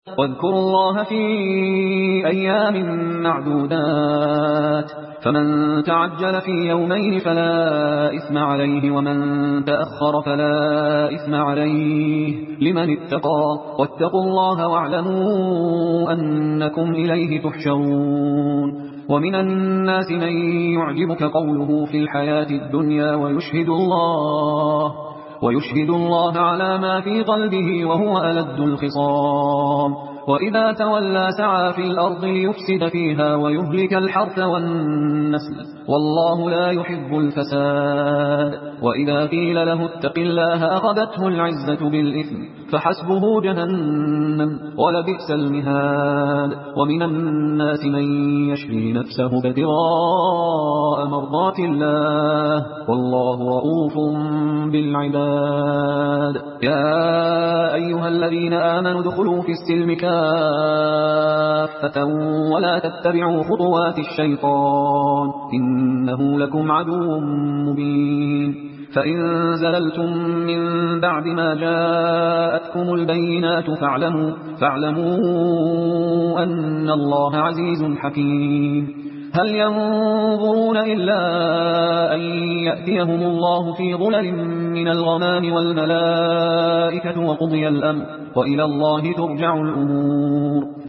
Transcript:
واذكروا الله في أيام معدودات، فمن تعجل في يومين فلا إثم عليه، ومن تأخر فلا إثم عليه لمن اتقى. واتقوا الله واعلموا أنكم إليه تحشرون. ومن الناس من يعجبك قوله في الحياة الدنيا ويشهد الله على ما في قلبه وهو ألد الخصام. وإذا تولى سعى في الأرض ليفسد فيها ويهلك الحرث والنسل، والله لا يحب الفساد. وإذا قيل له اتق الله أخذته العزة بالإثم فحسبه جهنم ولبئس المهاد. ومن الناس من يشري نفسه ابتغاء مرضات الله والله رؤوف بالعباد. يا أيها الذين آمنوا ادخلوا في السلم كافة ولا تتبعوا خطوات الشيطان إنه لكم عدو مبين. فإن زللتم من بعد ما جاءتكم البينات فاعلموا أن الله عزيز حكيم. هل ينظرون إلا أن يأتيهم الله في ظلل من الغمام والملائكة وقضي الأمر وإلى الله ترجع الأمور.